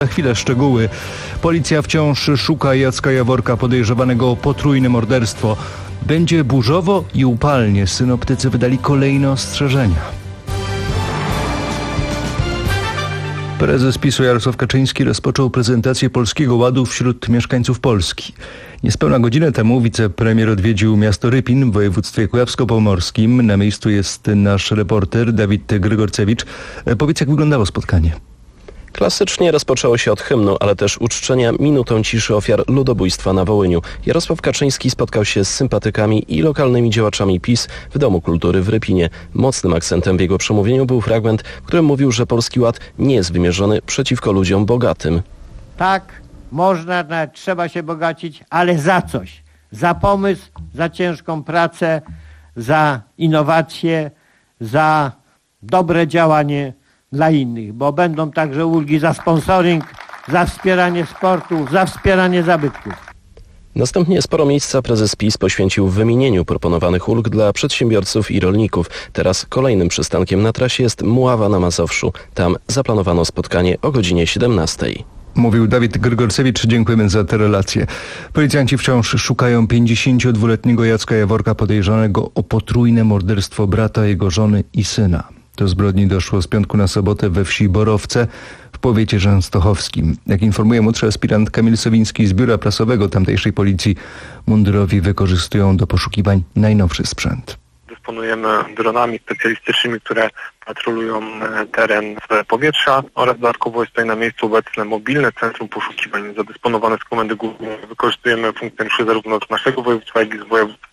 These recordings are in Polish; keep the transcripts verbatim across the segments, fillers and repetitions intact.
Za chwilę szczegóły. Policja wciąż szuka Jacka Jaworka podejrzewanego o potrójne morderstwo. Będzie burzowo i upalnie. Synoptycy wydali kolejne ostrzeżenia. Prezes PiS-u Jarosław Kaczyński rozpoczął prezentację Polskiego Ładu wśród mieszkańców Polski. Niespełna godzinę temu wicepremier odwiedził miasto Rypin w województwie kujawsko-pomorskim. Na miejscu jest nasz reporter Dawid Grygorcewicz. Powiedz, jak wyglądało spotkanie. Klasycznie rozpoczęło się od hymnu, ale też uczczenia minutą ciszy ofiar ludobójstwa na Wołyniu. Jarosław Kaczyński spotkał się z sympatykami i lokalnymi działaczami PiS w Domu Kultury w Rypinie. Mocnym akcentem w jego przemówieniu był fragment, w którym mówił, że Polski Ład nie jest wymierzony przeciwko ludziom bogatym. Tak, można, nawet trzeba się bogacić, ale za coś. Za pomysł, za ciężką pracę, za innowacje, za dobre działanie dla innych, bo będą także ulgi za sponsoring, za wspieranie sportu, za wspieranie zabytków. Następnie sporo miejsca prezes PiS poświęcił wymienieniu proponowanych ulg dla przedsiębiorców i rolników. Teraz kolejnym przystankiem na trasie jest Mława na Mazowszu. Tam zaplanowano spotkanie o godzinie siedemnastej. Mówił Dawid Grygorcewicz. Dziękujemy za te relacje. Policjanci wciąż szukają pięćdziesięciodwuletniego Jacka Jaworka podejrzanego o potrójne morderstwo brata, jego żony i syna. Do zbrodni doszło z piątku na sobotę we wsi Borowce w powiecie częstochowskim. Jak informuje młodszy aspirant Kamil Sowiński z biura prasowego tamtejszej policji, mundurowi wykorzystują do poszukiwań najnowszy sprzęt. Dysponujemy dronami specjalistycznymi, które patrolują teren z powietrza oraz dodatkowo jest tutaj na miejscu obecne mobilne centrum poszukiwań zadysponowane z Komendy Głównej. Wykorzystujemy funkcjonariuszy zarówno z naszego województwa, jak i z województwa.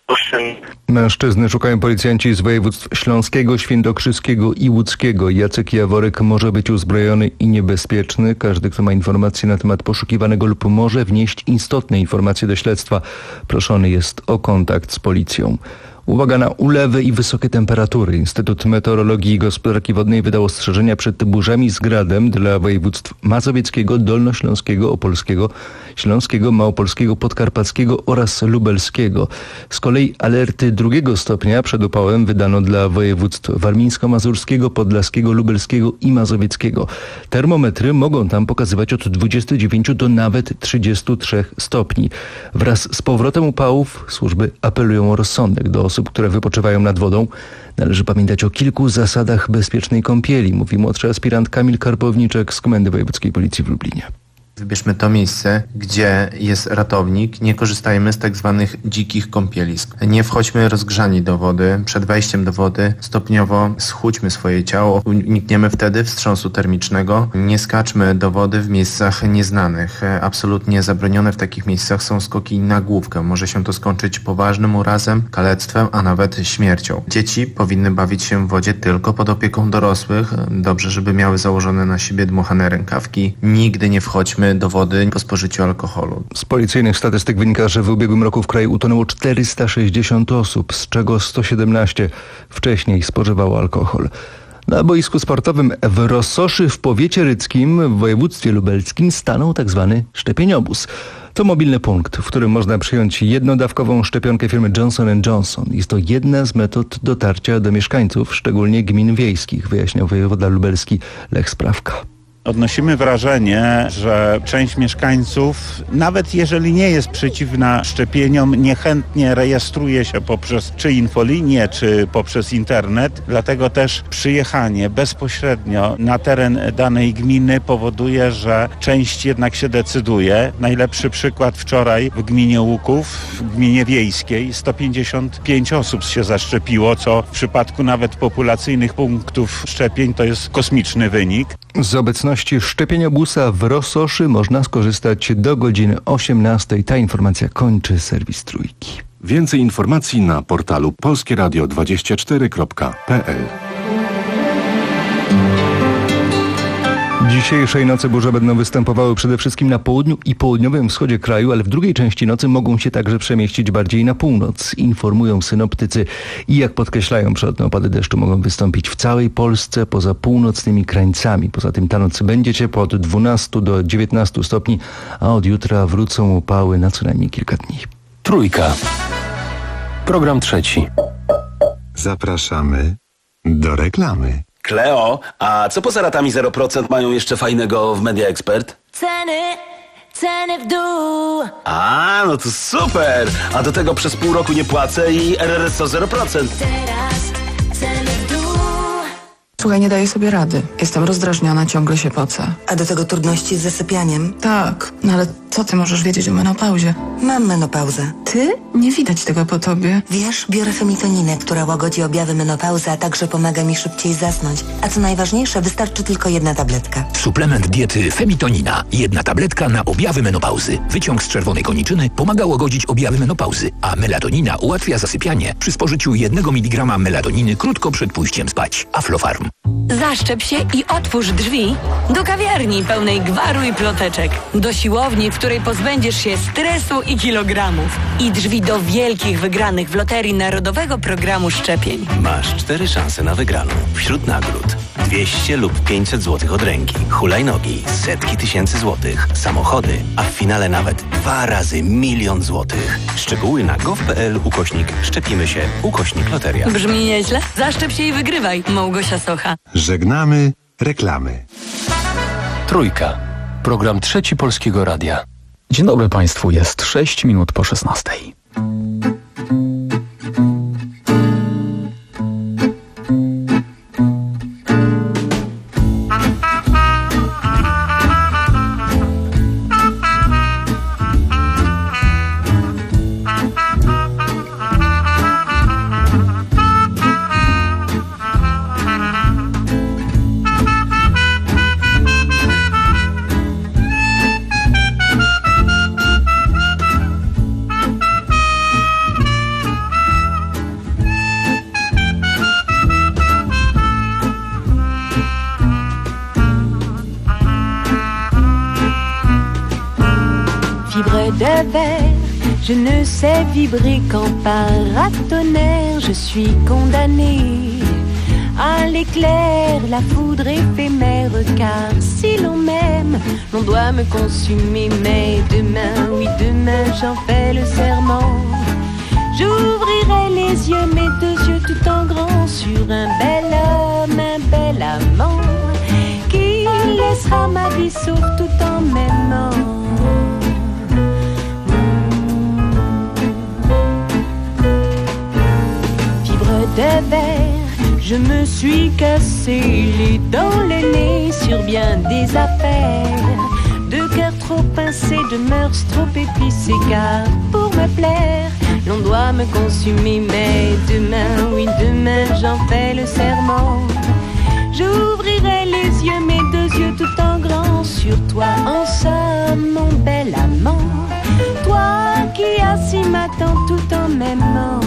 Mężczyzny szukają policjanci z województw śląskiego, świętokrzyskiego i łódzkiego. Jacek Jaworek może być uzbrojony i niebezpieczny. Każdy, kto ma informacje na temat poszukiwanego lub może wnieść istotne informacje do śledztwa, proszony jest o kontakt z policją. Uwaga na ulewy i wysokie temperatury. Instytut Meteorologii i Gospodarki Wodnej wydał ostrzeżenia przed burzami z gradem dla województw mazowieckiego, dolnośląskiego, opolskiego, śląskiego, małopolskiego, podkarpackiego oraz lubelskiego. Z kolei alerty drugiego stopnia przed upałem wydano dla województw warmińsko-mazurskiego, podlaskiego, lubelskiego i mazowieckiego. Termometry mogą tam pokazywać od dwudziestu dziewięciu do nawet trzydziestu trzech stopni. Wraz z powrotem upałów służby apelują o rozsądek do osób, które wypoczywają nad wodą. Należy pamiętać o kilku zasadach bezpiecznej kąpieli, mówi młodszy aspirant Kamil Karpowniczek z Komendy Wojewódzkiej Policji w Lublinie. Wybierzmy to miejsce, gdzie jest ratownik. Nie korzystajmy z tak zwanych dzikich kąpielisk. Nie wchodźmy rozgrzani do wody. Przed wejściem do wody stopniowo schudźmy swoje ciało. Unikniemy wtedy wstrząsu termicznego. Nie skaczmy do wody w miejscach nieznanych. Absolutnie zabronione w takich miejscach są skoki na główkę. Może się to skończyć poważnym urazem, kalectwem, a nawet śmiercią. Dzieci powinny bawić się w wodzie tylko pod opieką dorosłych. Dobrze, żeby miały założone na siebie dmuchane rękawki. Nigdy nie wchodźmy do wody po spożyciu alkoholu. Z policyjnych statystyk wynika, że w ubiegłym roku w kraju utonęło czterysta sześćdziesiąt osób, z czego sto siedemnaście wcześniej spożywało alkohol. Na boisku sportowym w Rozsoszy w powiecie ryckim w województwie lubelskim stanął tzw. szczepieniobóz. To mobilny punkt, w którym można przyjąć jednodawkową szczepionkę firmy Johnson and Johnson. Jest to jedna z metod dotarcia do mieszkańców, szczególnie gmin wiejskich, wyjaśniał wojewoda lubelski Lech Sprawka. Odnosimy wrażenie, że część mieszkańców, nawet jeżeli nie jest przeciwna szczepieniom, niechętnie rejestruje się poprzez czy infolinię, czy poprzez internet. Dlatego też przyjechanie bezpośrednio na teren danej gminy powoduje, że część jednak się decyduje. Najlepszy przykład wczoraj w gminie Łuków, w gminie wiejskiej, sto pięćdziesiąt pięć osób się zaszczepiło, co w przypadku nawet populacyjnych punktów szczepień to jest kosmiczny wynik. Z obecności szczepieniobusa w Rozsoszy można skorzystać do godziny osiemnastej. Ta informacja kończy serwis Trójki. Więcej informacji na portalu polskie radio dwadzieścia cztery kropka p l. Dzisiejszej nocy burze będą występowały przede wszystkim na południu i południowym wschodzie kraju, ale w drugiej części nocy mogą się także przemieścić bardziej na północ, informują synoptycy. I jak podkreślają, przelotne opady deszczu mogą wystąpić w całej Polsce poza północnymi krańcami. Poza tym ta noc będzie ciepła od dwunastu do dziewiętnastu stopni, a od jutra wrócą upały na co najmniej kilka dni. Trójka. Program trzeci. Zapraszamy do reklamy. Kleo, a co poza ratami zero procent mają jeszcze fajnego w Media Expert? Ceny, ceny w dół. A, no to super! A do tego przez pół roku nie płacę i R R S O zero procent. Teraz ceny w dół. Słuchaj, nie daję sobie rady. Jestem rozdrażniona, ciągle się pocę. A do tego trudności z zasypianiem? Tak, no ale co ty możesz wiedzieć o menopauzie? Mam menopauzę. Ty? Nie widać tego po tobie. Wiesz, biorę femitoninę, która łagodzi objawy menopauzy, a także pomaga mi szybciej zasnąć. A co najważniejsze, wystarczy tylko jedna tabletka. Suplement diety Femitonina. Jedna tabletka na objawy menopauzy. Wyciąg z czerwonej koniczyny pomaga łagodzić objawy menopauzy, a melatonina ułatwia zasypianie przy spożyciu jednego miligrama melatoniny krótko przed pójściem spać. Aflofarm. Zaszczep się i otwórz drzwi do kawiarni pełnej gwaru i ploteczek. Do siłowni, w której pozbędziesz się stresu i kilogramów. I drzwi do wielkich wygranych w Loterii Narodowego Programu Szczepień. Masz cztery szanse na wygraną. Wśród nagród dwieście lub pięćset złotych od ręki, hulajnogi, setki tysięcy złotych, samochody, a w finale nawet dwa razy milion złotych. Szczegóły na gov.pl ukośnik szczepimy się ukośnik loteria. Brzmi nieźle? Zaszczep się i wygrywaj. Małgosia Socha. Żegnamy reklamy. Trójka. Program Trzeci Polskiego Radia. Dzień dobry Państwu, jest sześć minut po szesnastej. de verre, je ne sais vibrer qu'en paratonnerre, je suis condamnée à l'éclair, la foudre éphémère, car si l'on m'aime, l'on doit me consumer, mais demain, oui demain, j'en fais le serment, j'ouvrirai les yeux, mes deux yeux tout en grand, sur un bel homme, un bel amant, qui laissera ma vie sauf tout en m'aimant. De verre, je me suis cassé les dents, le nez sur bien des affaires, de cœur trop pincé, de mœurs trop épicées, car pour me plaire, l'on doit me consumer, mais demain, oui demain, j'en fais le serment, j'ouvrirai les yeux, mes deux yeux tout en grand, sur toi, en somme, mon bel amant, toi qui assis m'attends tout en m'aimant.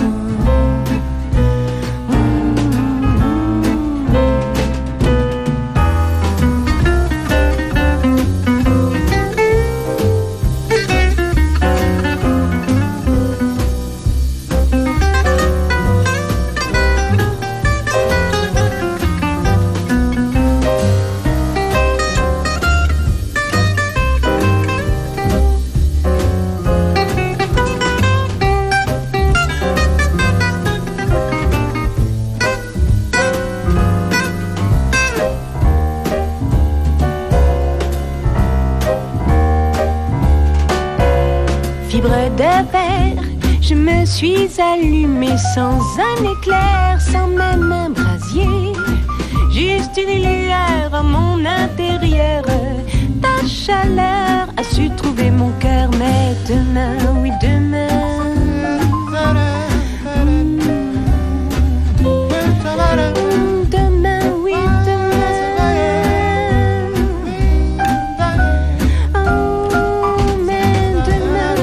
Je me suis allumée sans un éclair, sans même un brasier, juste une lueur en mon intérieur. Ta chaleur a su trouver mon cœur, mais demain, oui demain, demain, oui demain, oh, mais demain.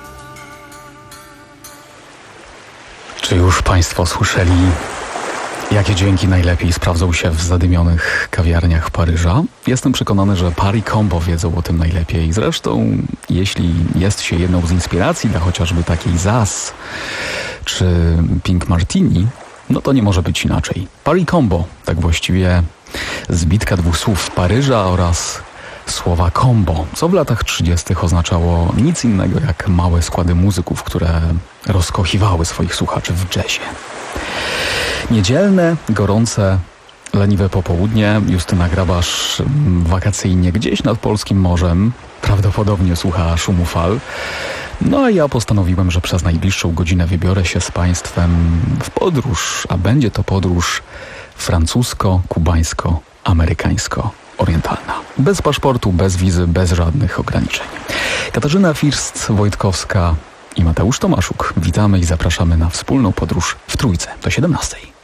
Czy już Państwo słyszeli, Jakie dźwięki najlepiej sprawdzą się w zadymionych kawiarniach Paryża? Jestem przekonany, że Paris Combo wiedzą o tym najlepiej. Zresztą, jeśli jest się jedną z inspiracji dla chociażby takiej Zaz czy Pink Martini, no to nie może być inaczej. Paris Combo, tak właściwie zbitka dwóch słów Paryża oraz słowa combo, co w latach trzydziestych oznaczało nic innego jak małe składy muzyków, które rozkochiwały swoich słuchaczy w jazzie. Niedzielne, gorące, leniwe popołudnie. Justyna Grabasz wakacyjnie gdzieś nad polskim morzem prawdopodobnie słucha szumu fal. No a ja postanowiłem, że przez najbliższą godzinę wybiorę się z Państwem w podróż, a będzie to podróż francusko-kubańsko-amerykańsko-orientalna. Bez paszportu, bez wizy, bez żadnych ograniczeń. Katarzyna First-Wojtkowska i Mateusz Tomaszuk. Witamy i zapraszamy na wspólną podróż w Trójce do siedemnastej.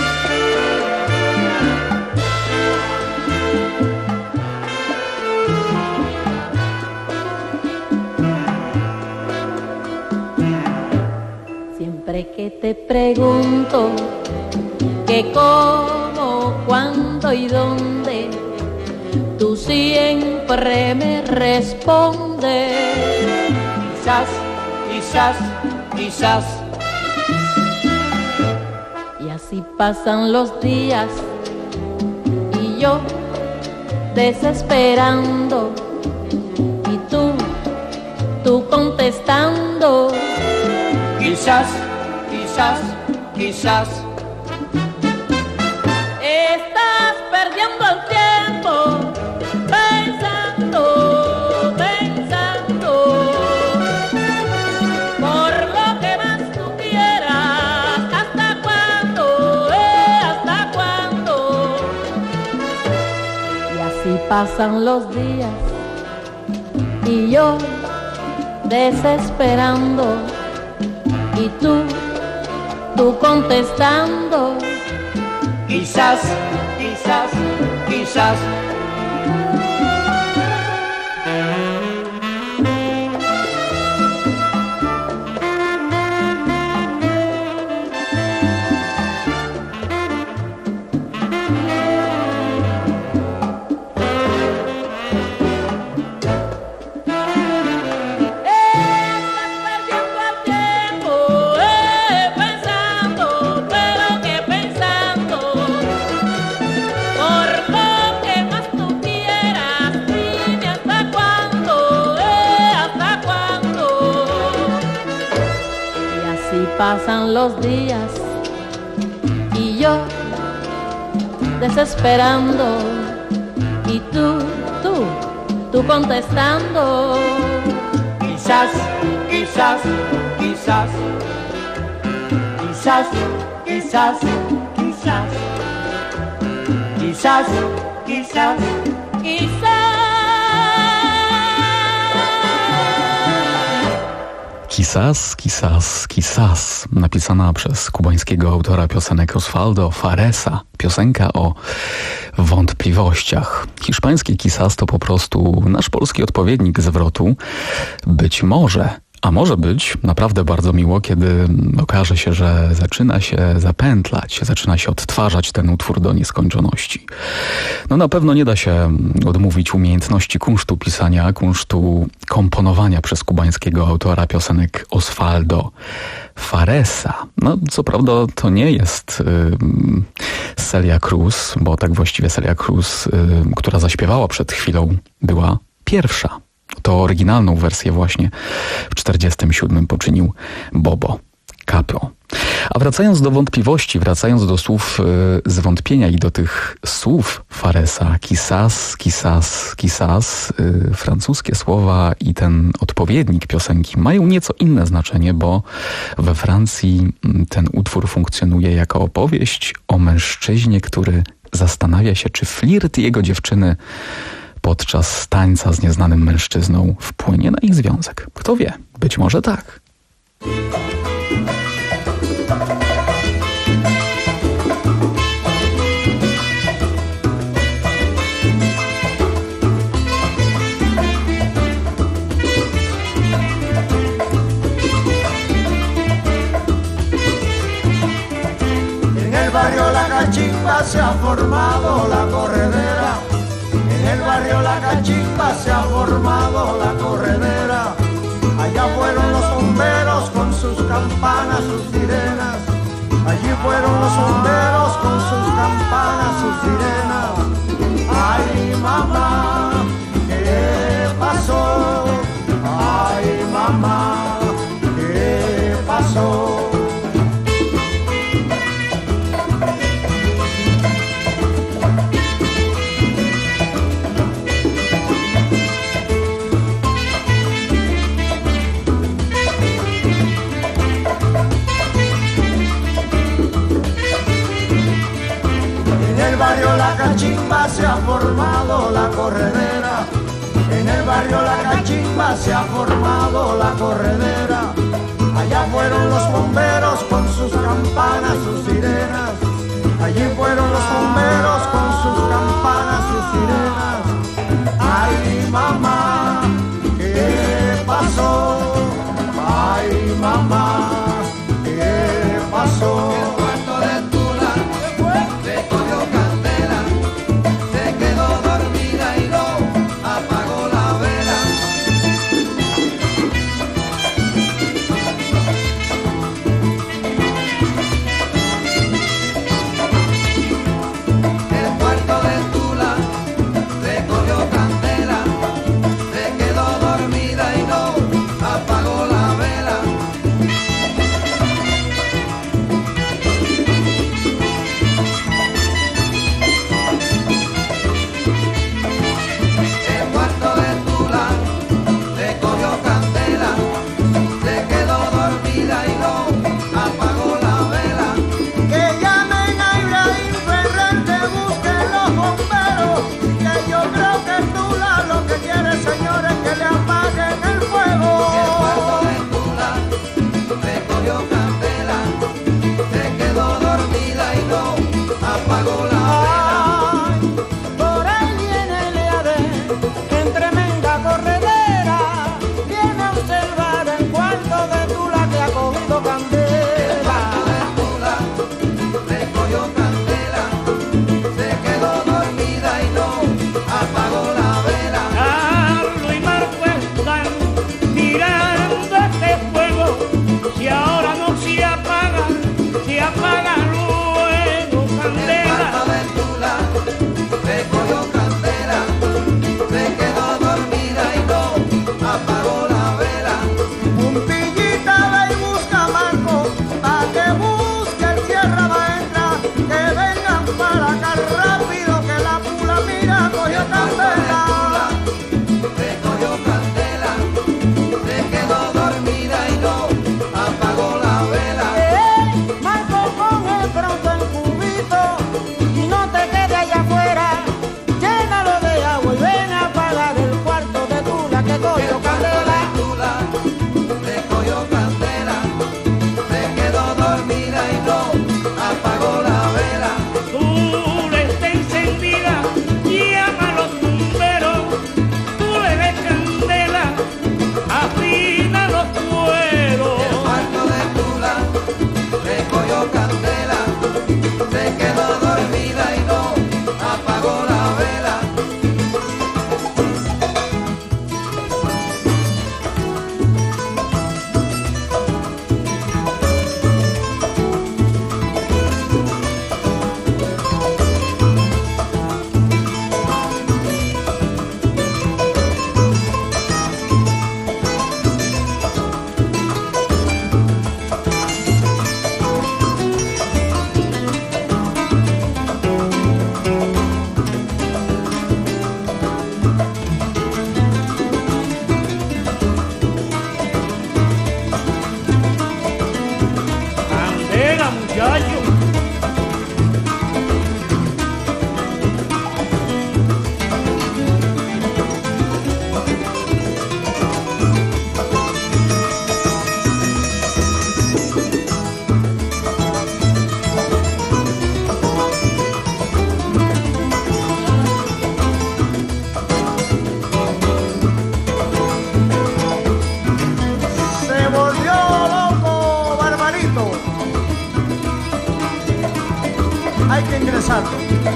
Siempre que te pregunto que cómo, cuándo y dónde, tú siempre me respondes. Quizás, quizás, quizás. Y así pasan los días y yo desesperando y tú, tú contestando. Quizás, quizás, quizás. Estás perdiendo el tiempo pensando, pensando. Por lo que más tú quieras. ¿Hasta cuándo? Eh, ¿hasta cuándo? Y así pasan los días y yo desesperando. Y tú, tú contestando. Quizás, quizás, quizás. Pasan los días y yo desesperando y tú, tú, tú contestando. Quizás, quizás, quizás, quizás, quizás, quizás, quizás, quizás, quizás. Quizás, quizás, quizás, napisana przez kubańskiego autora piosenek Osvaldo Faresa. Piosenka o wątpliwościach. Hiszpańskie quizás to po prostu nasz polski odpowiednik zwrotu być może. A może być naprawdę bardzo miło, kiedy okaże się, że zaczyna się zapętlać, zaczyna się odtwarzać ten utwór do nieskończoności. No na pewno nie da się odmówić umiejętności kunsztu pisania, kunsztu komponowania przez kubańskiego autora piosenek Osvaldo Faresa. No co prawda to nie jest y, Celia Cruz, bo tak właściwie Celia Cruz, y, która zaśpiewała przed chwilą, była pierwsza. To oryginalną wersję właśnie w czterdziestym siódmym poczynił Bobo Capo. A wracając do wątpliwości, wracając do słów y, zwątpienia i do tych słów Faresa, quizás, quizás, quizás, y, francuskie słowa i ten odpowiednik piosenki mają nieco inne znaczenie, bo we Francji ten utwór funkcjonuje jako opowieść o mężczyźnie, który zastanawia się, czy flirt jego dziewczyny podczas tańca z nieznanym mężczyzną wpłynie na ich związek. Kto wie? Być może tak. En el barrio La Calle Cachimba se ha formado la corredera. En el barrio La Cachimba se ha formado la corredera. Allá fueron los bomberos con sus campanas, sus sirenas. Allí fueron los bomberos con sus campanas, sus sirenas. Ay, mamá, ¿qué pasó? Ay, mamá, ¿qué pasó? En el barrio La Cachimba se ha formado la corredera. En el barrio La Cachimba se ha formado la corredera. Allá fueron los bomberos con sus campanas, sus sirenas. Allí fueron los bomberos con sus campanas, sus sirenas. Ay, mamá, ¿qué pasó? Ay, mamá, ¿qué pasó? Tú le está encendida, llama a los pasando.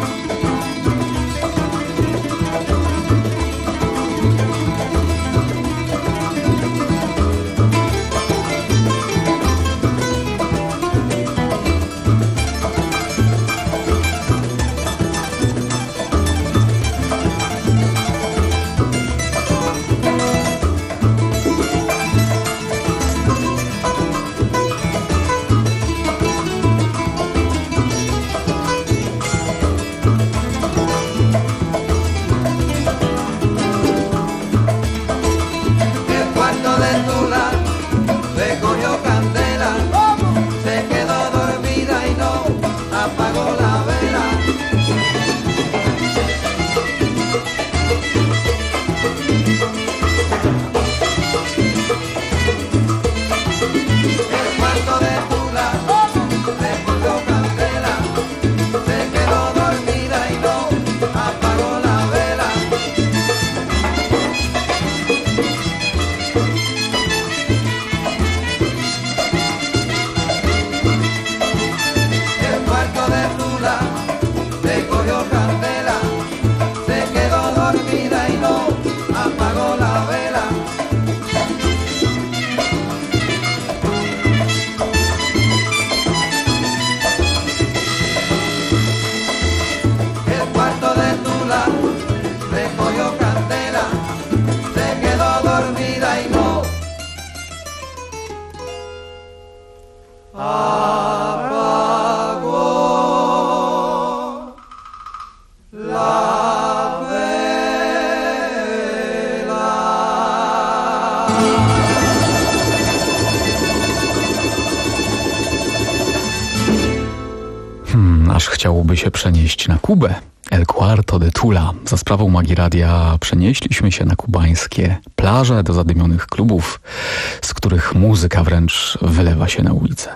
Chciałoby się przenieść na Kubę. El Cuarto de Tula. Za sprawą Magii Radia przenieśliśmy się na kubańskie plaże do zadymionych klubów, z których muzyka wręcz wylewa się na ulicę.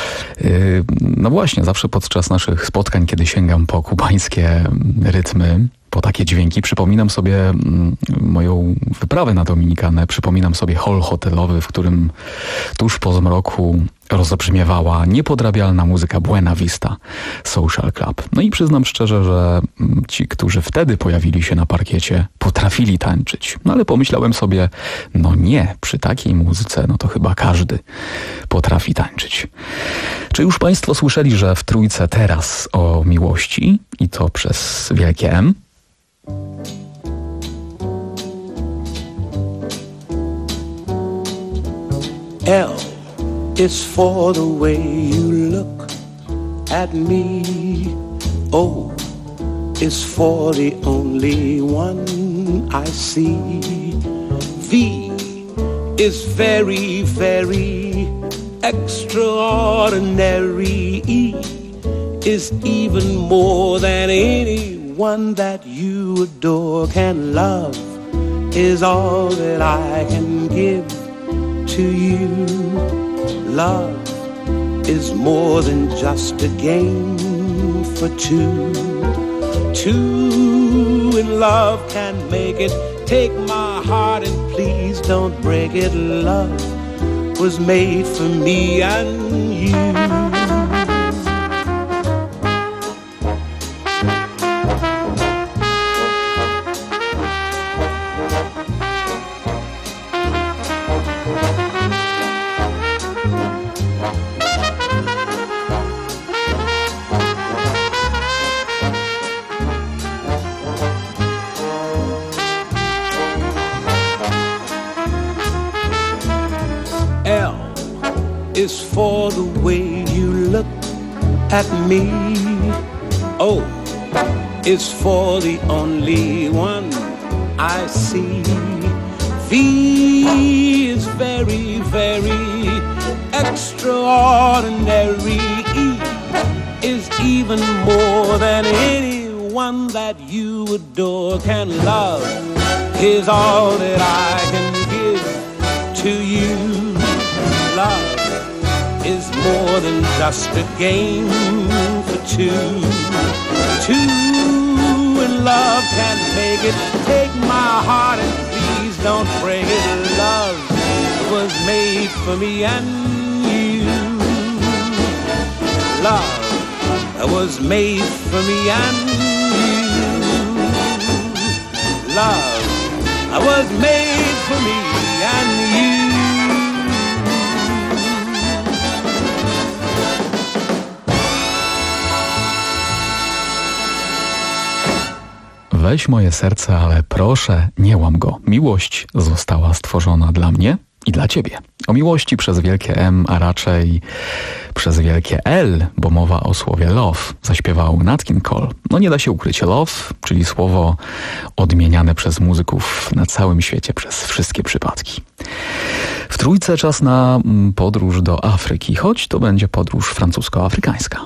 Yy, no właśnie, zawsze podczas naszych spotkań, kiedy sięgam po kubańskie rytmy, po takie dźwięki, przypominam sobie mm, moją wyprawę na Dominikanę, przypominam sobie hol hotelowy, w którym tuż po zmroku rozbrzmiewała niepodrabialna muzyka Buena Vista Social Club. No i przyznam szczerze, że ci, którzy wtedy pojawili się na parkiecie, potrafili tańczyć. No ale pomyślałem sobie, no nie, przy takiej muzyce, no to chyba każdy potrafi tańczyć. Czy już Państwo słyszeli, że w Trójce teraz o miłości i to przez wielkie M? L is for the way you look at me. O is for the only one I see. V is very, very extraordinary. E is even more than anyone that you adore can love. Is all that I can give to you. Love is more than just a game for two. Two in love can make it. Take my heart and please don't break it. Love was made for me and you. Is for the way you look at me. O is for the only one I see. V is very, very extraordinary. E is even more than anyone that you adore can love. Is all that I can give to you. Love is more than just a game for two. Two in love can make it. Take my heart and please don't break it. Love was made for me and you. Love that was made for me and you. Love that was made for me and you. Weź moje serce, ale proszę, nie łam go. Miłość została stworzona dla mnie i dla ciebie. O miłości przez wielkie M, a raczej przez wielkie L, bo mowa o słowie love, zaśpiewał Nat King Cole. No nie da się ukryć, love, czyli słowo odmieniane przez muzyków na całym świecie przez wszystkie przypadki. W trójce czas na podróż do Afryki, choć to będzie podróż francusko-afrykańska.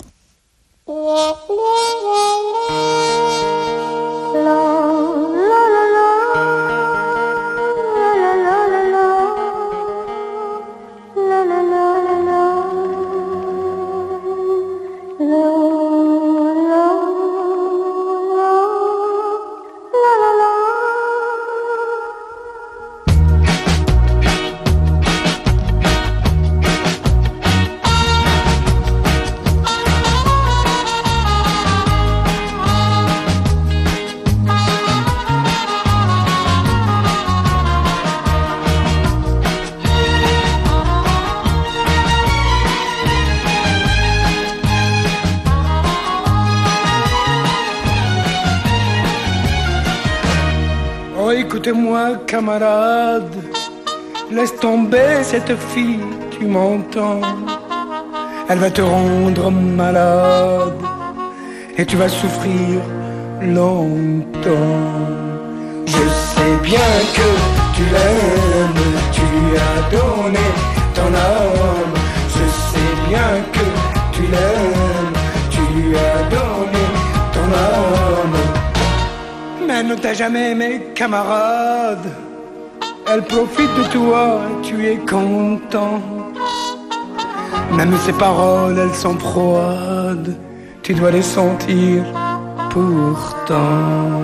Écoutez-moi, camarade, laisse tomber cette fille, tu m'entends? Elle va te rendre malade et tu vas souffrir longtemps. Je sais bien que tu l'aimes, tu lui as donné ton âme. Je sais bien que tu l'aimes, tu lui as donné ton âme. Mais elle ne t'a jamais aimé, camarade. Elle profite de toi, tu es content. Même ses paroles, elles sont froides. Tu dois les sentir pourtant.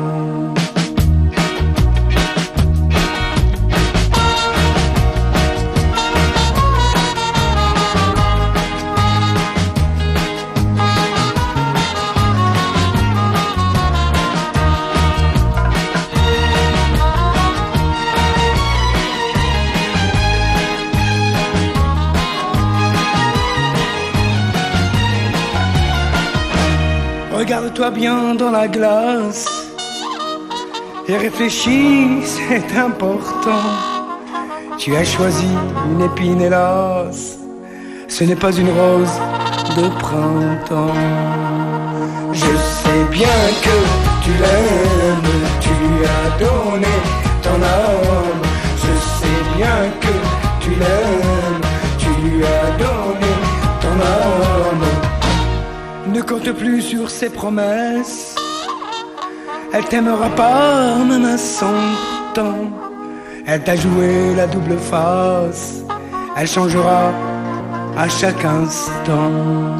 Regarde-toi bien dans la glace et réfléchis, c'est important. Tu as choisi une épine, hélas, ce n'est pas une rose de printemps. Je sais bien que tu l'aimes, tu lui as donné ton âme. Je sais bien que tu l'aimes, tu lui as donné ton âme. Ne compte plus sur ses promesses. Elle t'aimera pas même à cent ans. Elle t'a joué la double face. Elle changera à chaque instant.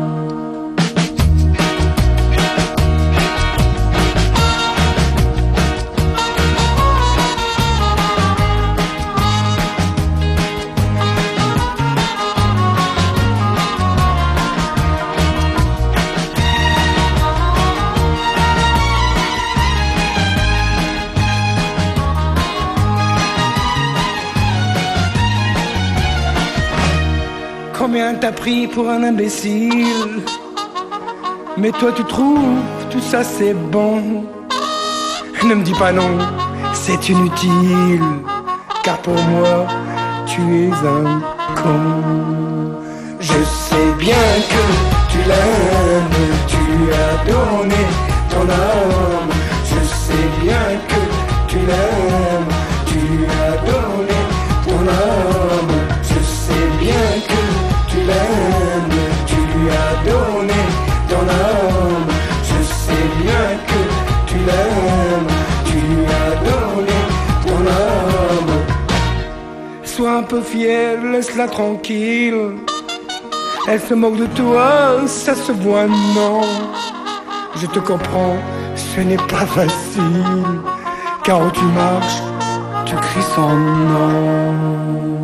Combien t'as pris pour un imbécile? Mais toi tu trouves tout ça c'est bon. Ne me dis pas non, c'est inutile. Car pour moi tu es un con. Je sais bien que tu l'aimes, tu lui as donné ton âme. Je sais bien que tu l'aimes, tu lui as donné ton âme. Je sais bien que tu l'aimes, tu lui as donné ton âme. Je sais bien que tu l'aimes, tu lui as donné ton âme. Sois un peu fier, laisse-la tranquille. Elle se moque de toi, ça se voit, non. Je te comprends, ce n'est pas facile. Car où tu marches, tu cries son nom.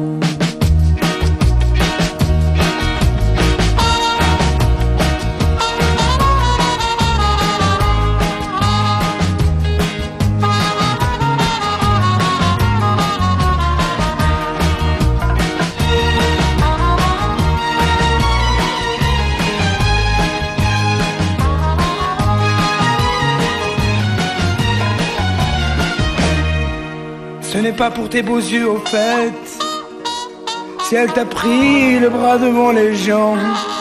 Ce n'est pas pour tes beaux yeux au fait. Si elle t'a pris le bras devant les gens,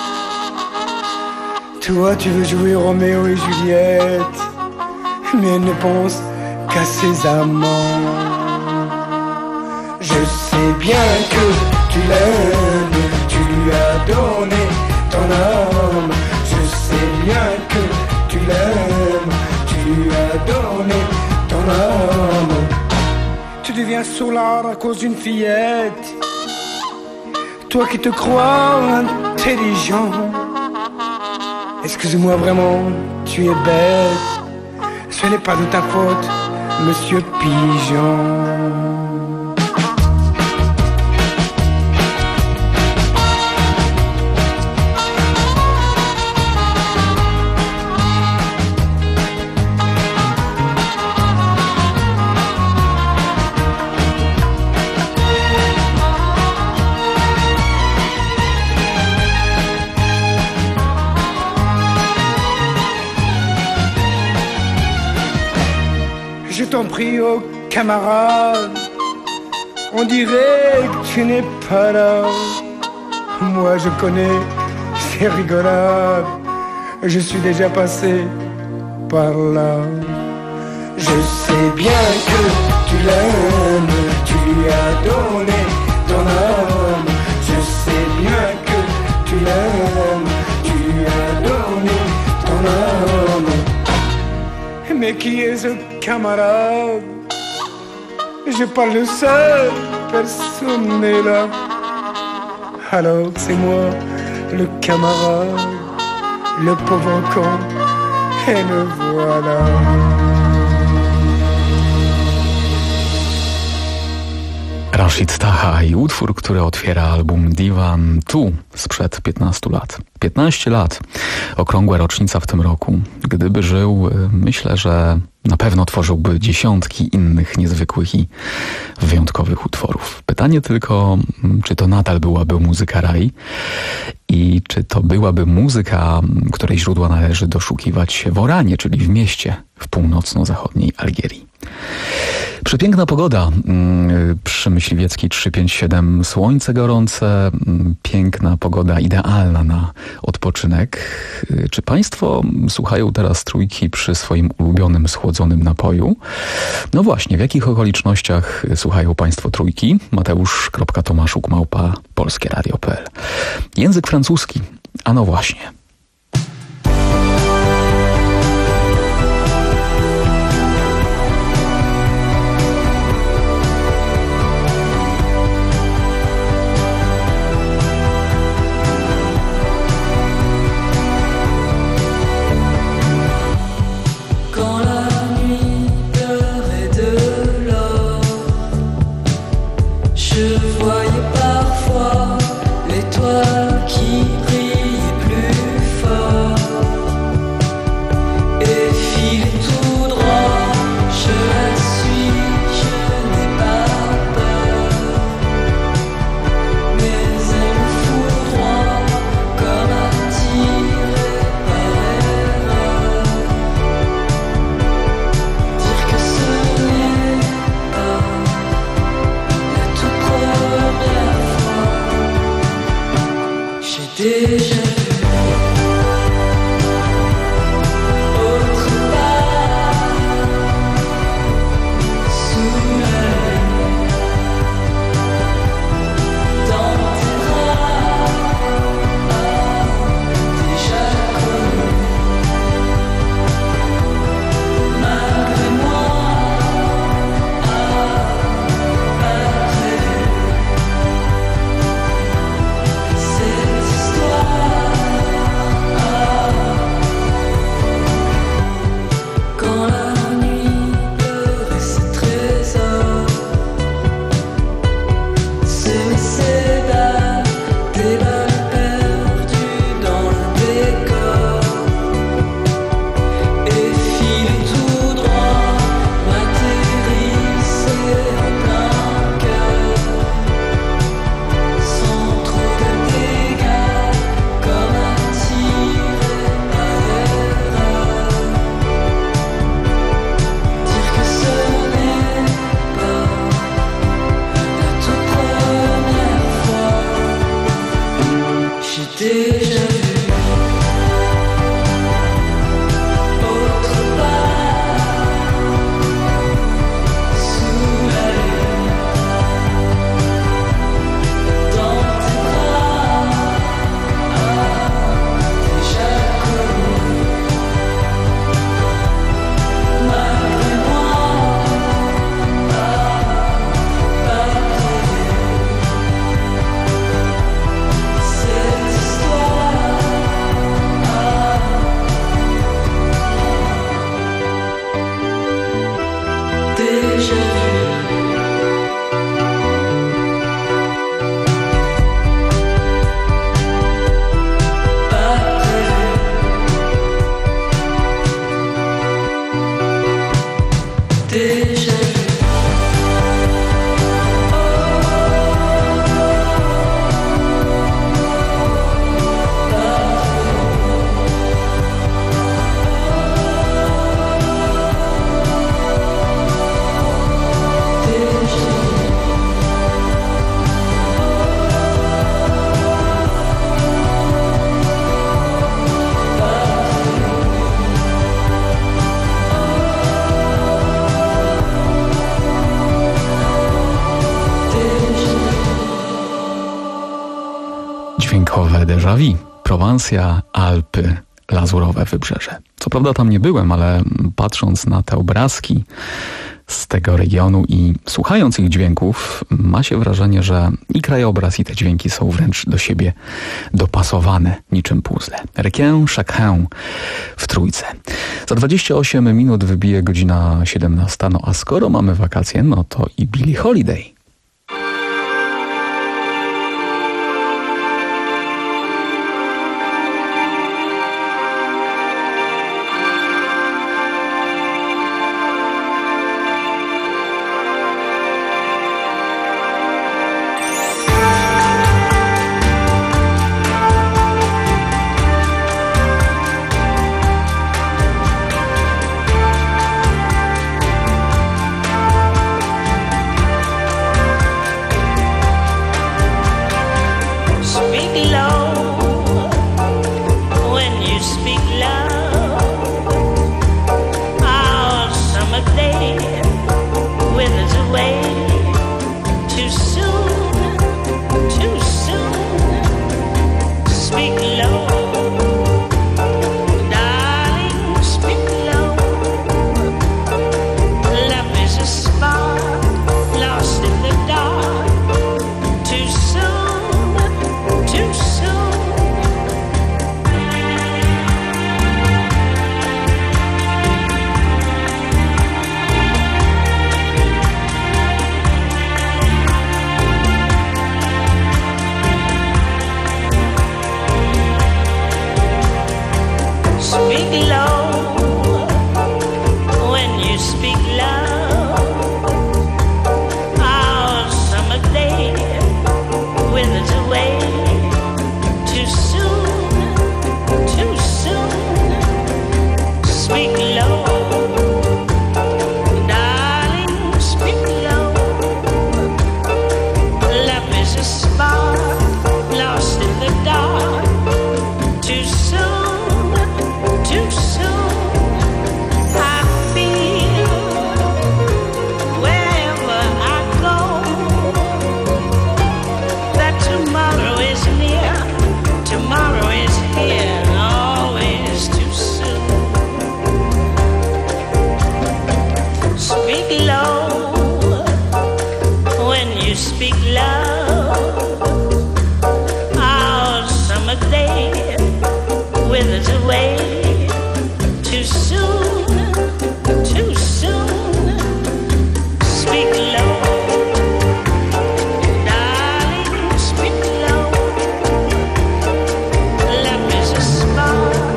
toi tu veux jouer Roméo et Juliette, mais elle ne pense qu'à ses amants. Je sais bien que tu l'aimes, tu lui as donné ton âme. Je sais bien que tu l'aimes, tu lui as donné ton âme. Tu deviens sourd à cause d'une fillette, toi qui te crois intelligent. Excuse-moi vraiment, tu es bête. Ce n'est pas de ta faute, monsieur Pigeon. Je t'en prie, oh camarade, on dirait que tu n'es pas là. Moi je connais, c'est rigolade, je suis déjà passé par là. Je sais bien que tu l'aimes, tu lui as donné ton âme. Je sais bien que tu l'aimes, tu lui as donné ton âme. Mais qui est ce camarade? Je parle seul, personne n'est là. Alors c'est moi, le camarade, le pauvre con, et le voilà. Rashid Taha i utwór, który otwiera album Divan Tu sprzed piętnastu lat. piętnaście lat, okrągła rocznica w tym roku. Gdyby żył, myślę, że na pewno tworzyłby dziesiątki innych niezwykłych i wyjątkowych utworów. Pytanie tylko, czy to nadal byłaby muzyka raj i czy to byłaby muzyka, której źródła należy doszukiwać się w Oranie, czyli w mieście w północno-zachodniej Algierii. Przepiękna pogoda przy Myśliwieckiej trzysta pięćdziesiąt siedem, słońce gorące, piękna pogoda, idealna na odpoczynek. Czy Państwo słuchają teraz Trójki przy swoim ulubionym schłodzonym napoju? No właśnie, w jakich okolicznościach słuchają Państwo Trójki? Mateusz kropka Tomaszuk małpa polskie radio kropka p l. Język francuski, a no właśnie. Cette histoire Dźwiękowe déjà vu, Prowansja, Alpy, Lazurowe Wybrzeże. Co prawda tam nie byłem, ale patrząc na te obrazki z tego regionu i słuchając ich dźwięków, ma się wrażenie, że i krajobraz, i te dźwięki są wręcz do siebie dopasowane niczym puzzle. Requiem chacun w trójce. Za dwadzieścia osiem minut wybije godzina siedemnasta, no a skoro mamy wakacje, no to i Billie Holiday.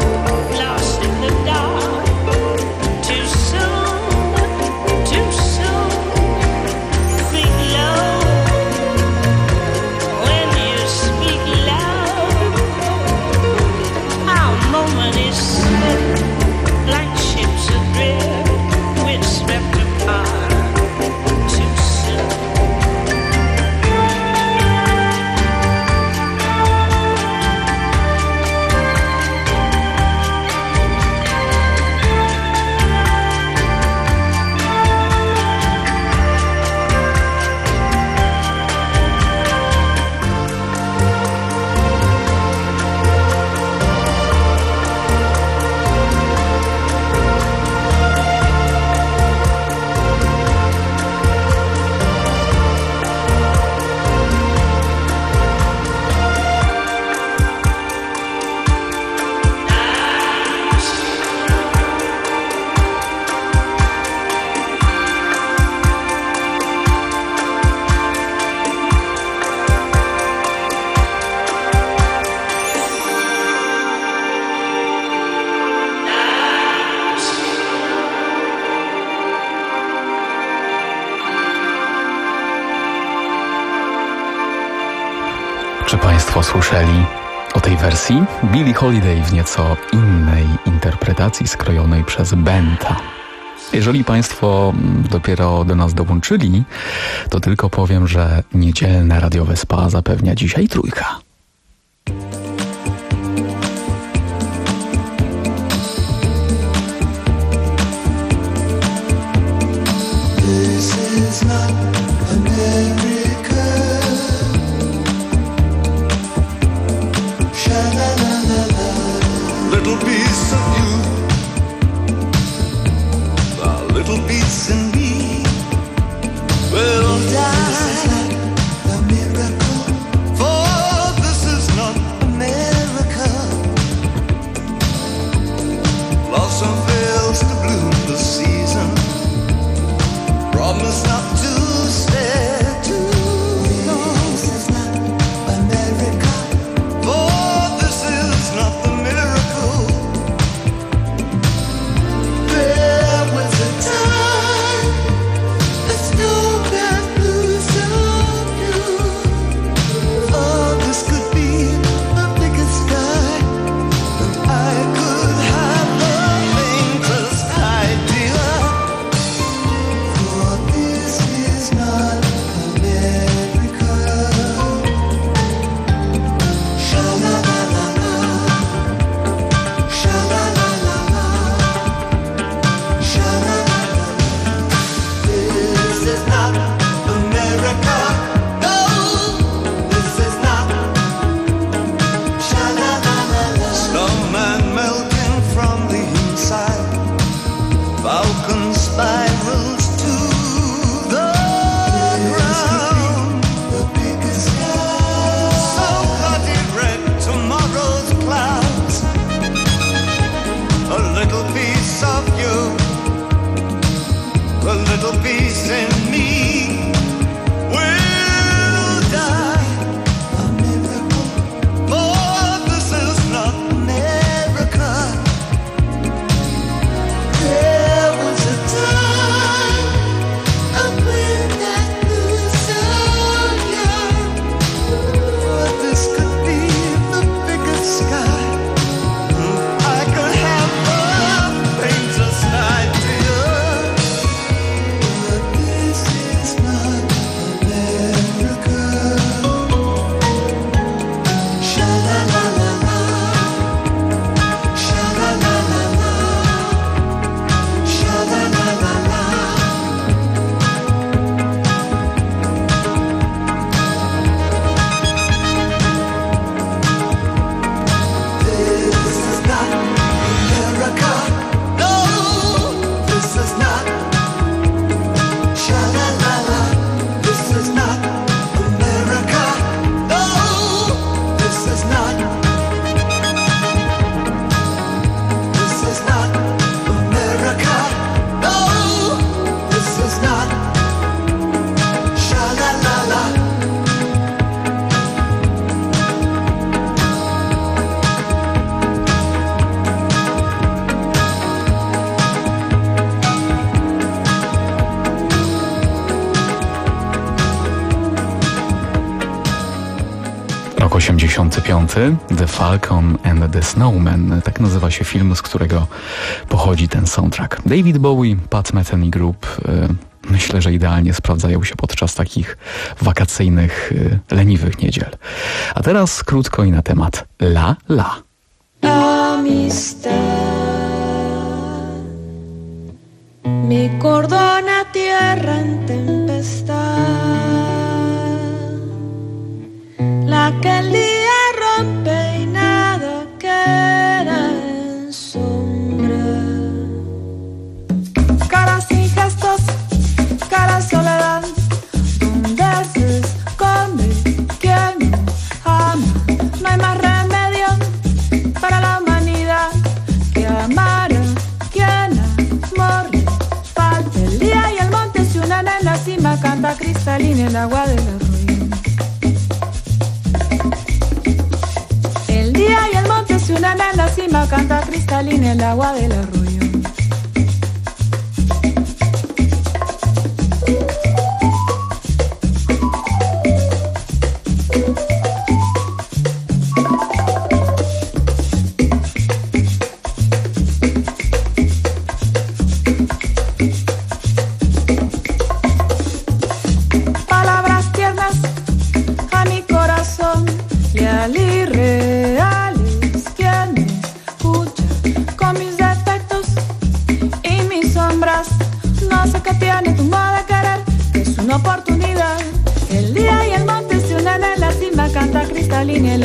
Too soon. Czy Państwo słyszeli o tej wersji? Billie Holiday w nieco innej interpretacji skrojonej przez Benta. Jeżeli Państwo dopiero do nas dołączyli, to tylko powiem, że niedzielne radiowe spa zapewnia dzisiaj Trójka. This is not America. Sha-la-la-la-la. Little piece of you, a little piece in me. Well, this is not a miracle, for this is not America. Blossom fails to bloom this season. Promise not to stay too long. This is not America, for this is not the miracle. There was a time the snow got loose on you. Oh, this could be the biggest sky, and I could have the faintest idea. For this is not America. Sha-la-la-la-la, sha-la-la-la-la, sha-la-la-la-la. This is not America. No, this is not. Sha-la-la-la-la. Snowman melting from the inside. Falcon spirals to the ground. The biggest sky. So bloody red tomorrow's clouds. A little piece of you, a little piece in me will die. A miracle, for this is not America. There was a time a wind that blew so young. Oh, this could be the biggest sky. I could have the faintest idea. But this is not America. Sha-la-la-la-la, sha-la-la-la-la, sha-la-la-la-la. This is not America. No, this is not. Sha-la-la-la. This is not America. No, this is not. This is not America. No, this is not. Sha-la-la-la. Rok osiemdziesiąty piąty. The Falcon and the Snowman. Tak nazywa się film, z którego pochodzi ten soundtrack. David Bowie, Pat Metheny Group. y, Myślę, że idealnie sprawdzają się podczas takich wakacyjnych, y, leniwych niedziel. A teraz krótko i na temat La La. Amistad, mi cordona tierra en tempestad, la que el día rompe y nada queda en sombra. Caras y gestos, cara soledad, donde se esconde quien ama. No hay más remedio para la humanidad que amar a quien amor le falta. El día y el monte se unen en la cima, canta cristalina el agua del arroyo. El día y el monte se unen en la cima, canta cristalina el agua del arroyo.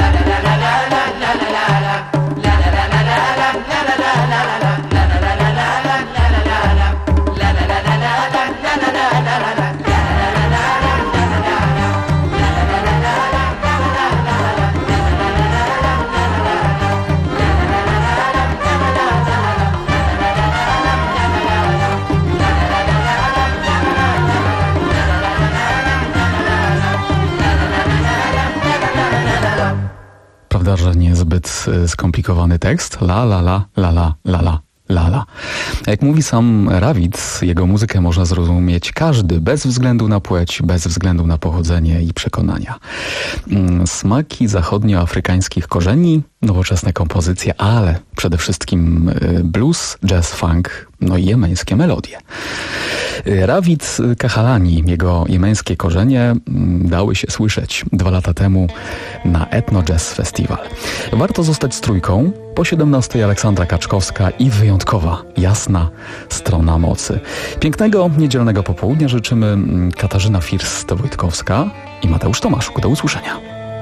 Prawda, że niezbyt skomplikowany tekst? La la la la la la la. Lala. Jak mówi sam Rawit, jego muzykę można zrozumieć każdy, bez względu na płeć, bez względu na pochodzenie i przekonania. Smaki zachodnioafrykańskich korzeni, nowoczesne kompozycje, ale przede wszystkim blues, jazz, funk, no i jemeńskie melodie. Rawit Kahalani, jego jemeńskie korzenie dały się słyszeć dwa lata temu na Ethno Jazz Festival. Warto zostać z trójką. Po siedemnastej Aleksandra Kaczkowska i wyjątkowa, jasna strona mocy. Pięknego niedzielnego popołudnia życzymy Katarzyna First-Wojtkowska i Mateusz Tomaszuk. Do usłyszenia.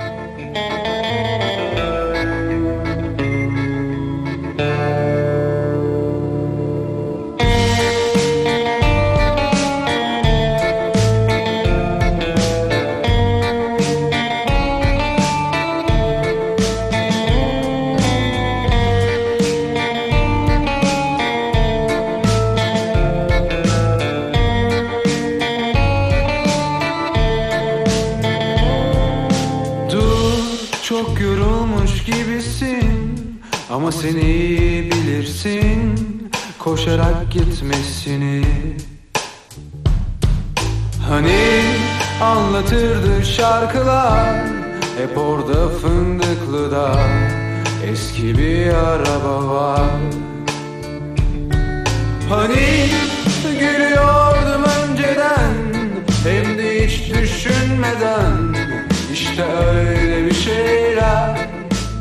Ama seni bilirsin koşarak gitmesini. Hani anlatırdı şarkılar hep orada Fındıklı'da eski bir araba var. Hani gülüyordum önceden hem de hiç düşünmeden, işte öyle bir şeyler.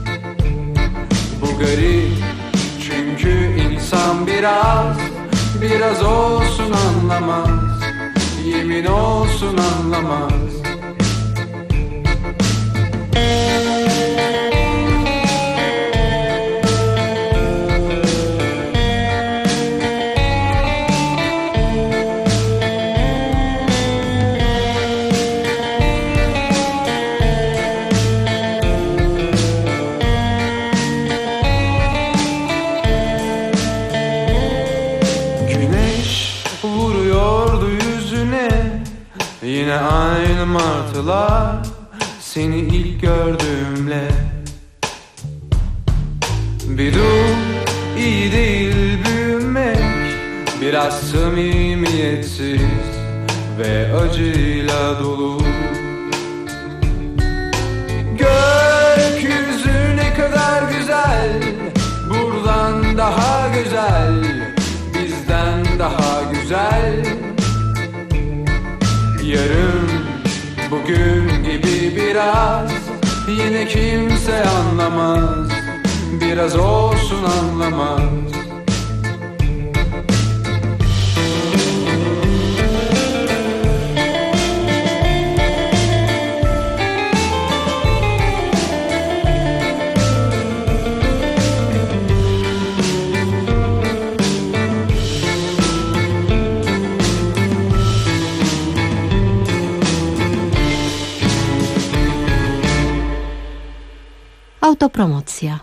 Bu garip çünkü insan biraz biraz olsun anlamaz, yemin olsun anlamaz. Yine aynı martılar seni ilk gördüğümle. Bir dur, iyi değil büyümek, biraz samimiyetsiz ve acıyla dolu. Gökyüzü ne kadar güzel, buradan daha güzel, bizden daha güzel. Yarın bugün gibi biraz, yine kimse anlamaz, biraz olsun anlamaz. Autopromocja.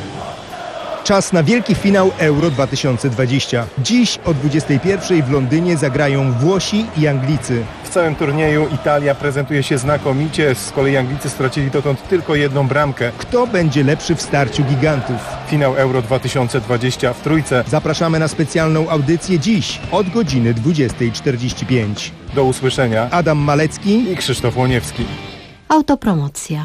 Czas na wielki finał Euro dwa tysiące dwadzieścia. Dziś o dwudziestej pierwszej w Londynie zagrają Włosi i Anglicy. W całym turnieju Italia prezentuje się znakomicie, z kolei Anglicy stracili dotąd tylko jedną bramkę. Kto będzie lepszy w starciu gigantów? Finał Euro dwa tysiące dwadzieścia w Trójce. Zapraszamy na specjalną audycję dziś od godziny dwudziestej czterdzieści pięć. Do usłyszenia. Adam Malecki i Krzysztof Łoniewski. Autopromocja.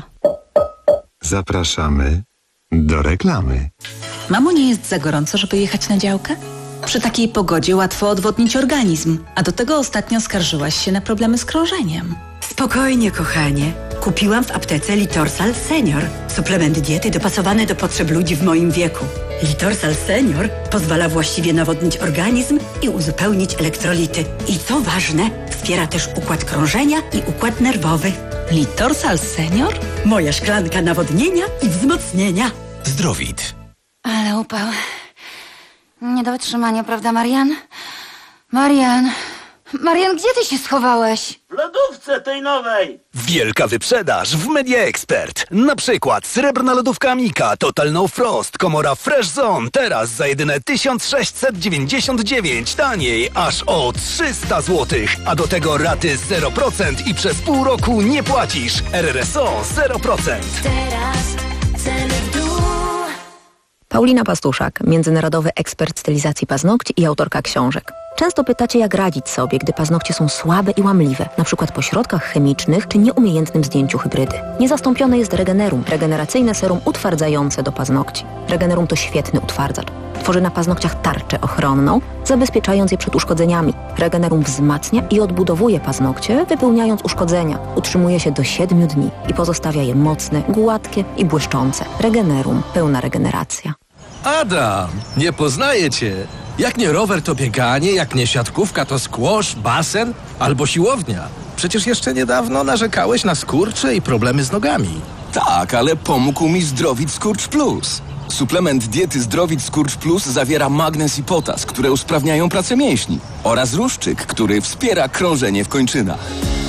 Zapraszamy do reklamy. Mamo, nie jest za gorąco, żeby jechać na działkę? Przy takiej pogodzie łatwo odwodnić organizm, a do tego ostatnio skarżyłaś się na problemy z krążeniem. Spokojnie, kochanie. Kupiłam w aptece Litorsal Senior. Suplement diety dopasowany do potrzeb ludzi w moim wieku. Litorsal Senior pozwala właściwie nawodnić organizm i uzupełnić elektrolity. I co ważne, wspiera też układ krążenia i układ nerwowy. Litorsal Senior? Moja szklanka nawodnienia i wzmocnienia. Zdrowit. Ale upał. Nie do wytrzymania, prawda, Marian? Marian... Marian, gdzie ty się schowałeś? W lodówce tej nowej! Wielka wyprzedaż w Media Expert. Na przykład srebrna lodówka Amika Total No Frost, komora Fresh Zone, teraz za jedyne tysiąc sześćset dziewięćdziesiąt dziewięć, taniej aż o trzysta złotych. A do tego raty zero procent i przez pół roku nie płacisz. R R S O zero procent. Teraz ceny w dół. Paulina Pastuszak, międzynarodowy ekspert stylizacji paznokci i autorka książek. Często pytacie, jak radzić sobie, gdy paznokcie są słabe i łamliwe, na przykład po środkach chemicznych czy nieumiejętnym zdjęciu hybrydy. Niezastąpione jest Regenerum, regeneracyjne serum utwardzające do paznokci. Regenerum to świetny utwardzacz. Tworzy na paznokciach tarczę ochronną, zabezpieczając je przed uszkodzeniami. Regenerum wzmacnia i odbudowuje paznokcie, wypełniając uszkodzenia. Utrzymuje się do siedmiu dni i pozostawia je mocne, gładkie i błyszczące. Regenerum, pełna regeneracja. Adam, nie poznaję cię. Jak nie rower, to bieganie, jak nie siatkówka, to squash, basen albo siłownia. Przecież jeszcze niedawno narzekałeś na skurcze i problemy z nogami. Tak, ale pomógł mi Zdrowit Skurcz Plus. Suplement diety Zdrowit Skurcz Plus zawiera magnez i potas, które usprawniają pracę mięśni, oraz ruszczyk, który wspiera krążenie w kończynach.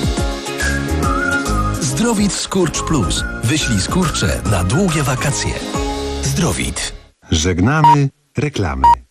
Zdrowit Skurcz Plus. Wyślij skurcze na długie wakacje. Zdrowit. Żegnamy reklamy.